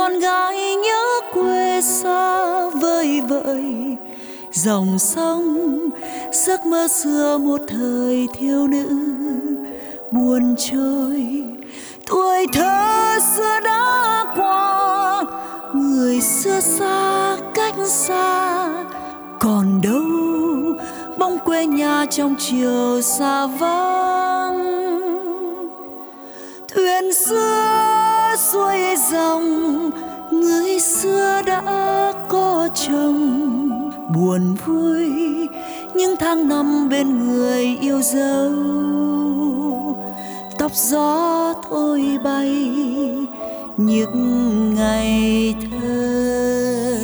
con gái nhớ quê xa vời vợi dòng sông, giấc mơ xưa một thời thiếu nữ buồn trôi. Tuổi thơ xưa đã qua, người xưa xa cách xa, còn đâu bóng quê nhà trong chiều xa vắng. Thuyền xưa xuôi dòng, người xưa đã có chồng. Buồn vui những tháng năm bên người yêu dấu, tóc gió thôi bay những ngày thơ.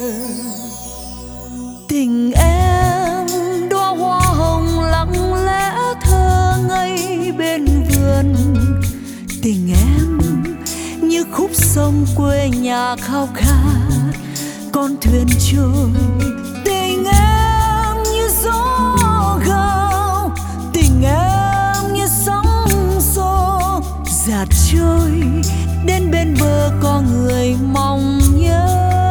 Tình em đóa hoa hồng lặng lẽ thơ ngây bên vườn. Tình em như khúc sông quê nhà khao khát con thuyền trôi. Tình em như gió gào, tình em như sóng xô dạt trôi đến bên bờ có người mong nhớ.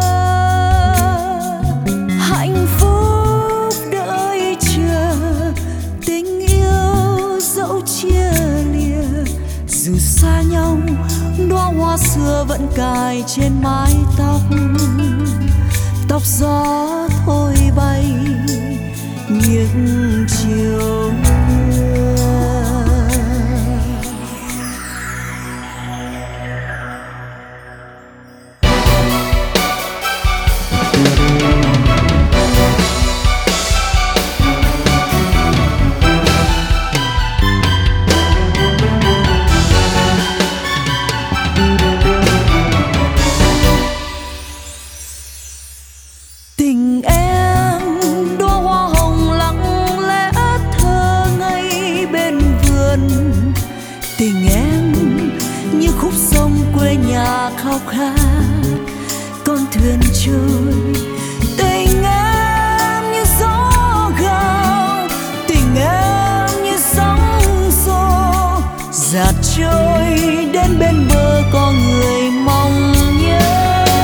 Hạnh phúc đợi chờ tình yêu dẫu chia lìa, dù xa nhau đóa hoa xưa vẫn cài trên mái tóc. Tóc gió thôi bay những chiều mưa. Tình em đóa hoa hồng lặng lẽ thơ ngây bên vườn. Tình em như khúc sông quê nhà khao khát con thuyền trôi. Tình em như gió gào, tình em như sóng xô dạt trôi đến bên bờ có người mong nhớ.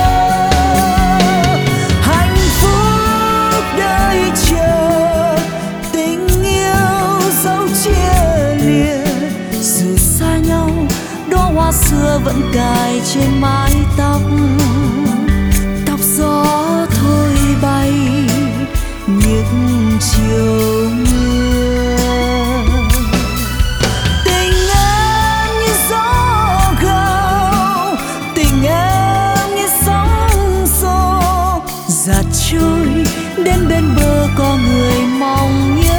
Hoa xưa vẫn cài trên mái tóc. Tóc gió thôi bay những chiều mưa. Tình em như gió gào, tình em như sóng xô dạt trôi đến bên bờ có người mong nhớ.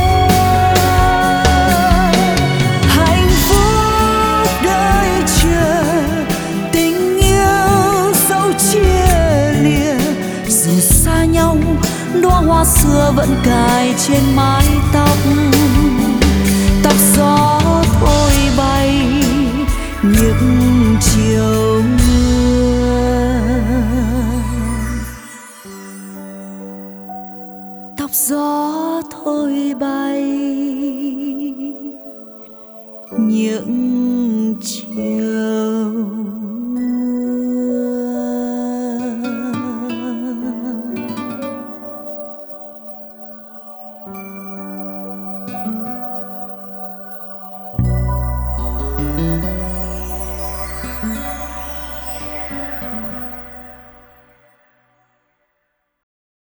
Đóa hoa xưa vẫn cài trên mái tóc. Tóc gió thôi bay những chiều mưa. Tóc gió thôi bay những chiều